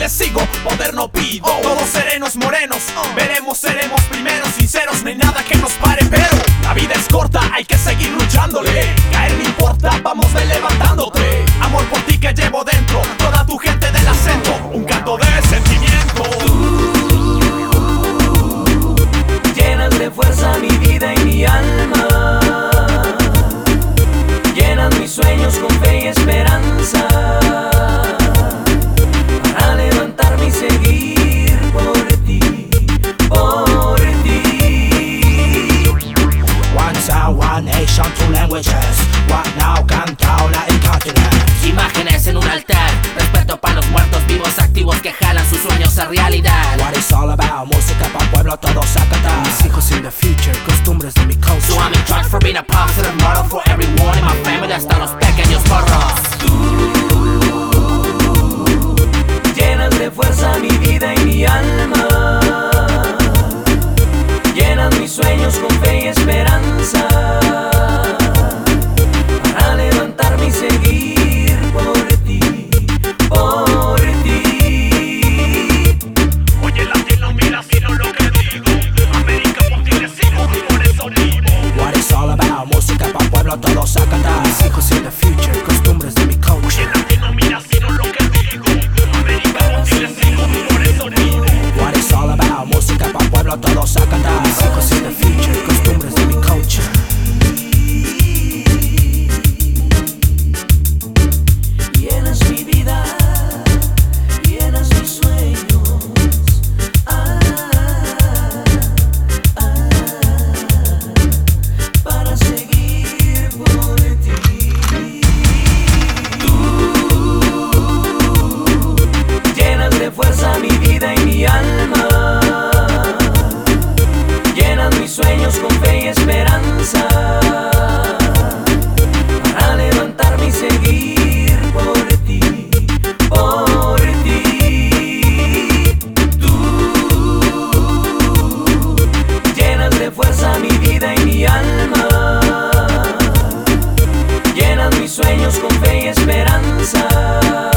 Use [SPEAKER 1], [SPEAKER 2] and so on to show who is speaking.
[SPEAKER 1] les sigo, poder no pido. Todos serenos, morenos, veremos, seremos primeros, sinceros, no hay nada que nos pare. Pero la vida es corta, hay que seguir luchándole. Caer no importa, vamos de levantándote. Amor por ti que llevo dentro, toda tu gente del acento, un canto de sentimiento.
[SPEAKER 2] Llenas de fuerza mi vida y mi alma, llenas mis sueños con fe y esperanza, para levantarme y seguir por ti, por ti.
[SPEAKER 3] One sound, one nation, two languages. What now, cantao la incontinence.
[SPEAKER 4] Imágenes en un altar, respeto para los muertos vivos activos que jalan sus sueños a realidad.
[SPEAKER 3] What it's all about, música pa' pueblo, todos a cantar.
[SPEAKER 5] Mis hijos in the future, costumbres de mi culture.
[SPEAKER 4] So I'm in charge for being a positive model for everyone in my family, hasta los pequeños morros.
[SPEAKER 2] Llenas de fuerza mi vida y mi alma, llenas mis sueños con fe y esperanza, para levantarme y seguir por ti, por ti.
[SPEAKER 1] Oye, latino, mira si no lo que digo. América por ti le sigo, por eso vivo.
[SPEAKER 3] What it's all about, música pa' pueblo, todos a cantar.
[SPEAKER 5] Mis hijos in the future, costumbres de mi culture.
[SPEAKER 1] Oye, latino, mira si no lo que digo. América por ti le sigo, por eso vivo.
[SPEAKER 3] What it's all about, música pa' pueblo, todos a cantar.
[SPEAKER 5] Mis hijos in the future, costumbres de mi culture.
[SPEAKER 2] Llenas mi vida, llenas mis sueños, para seguir por ti. Tú llenas de fuerza mi vida y mi alma, llenas mis sueños con fe y esperanza, para levantarme y seguir por ti, por ti. Tú llenas de fuerza mi vida y mi alma, llenas mis sueños con fe y esperanza,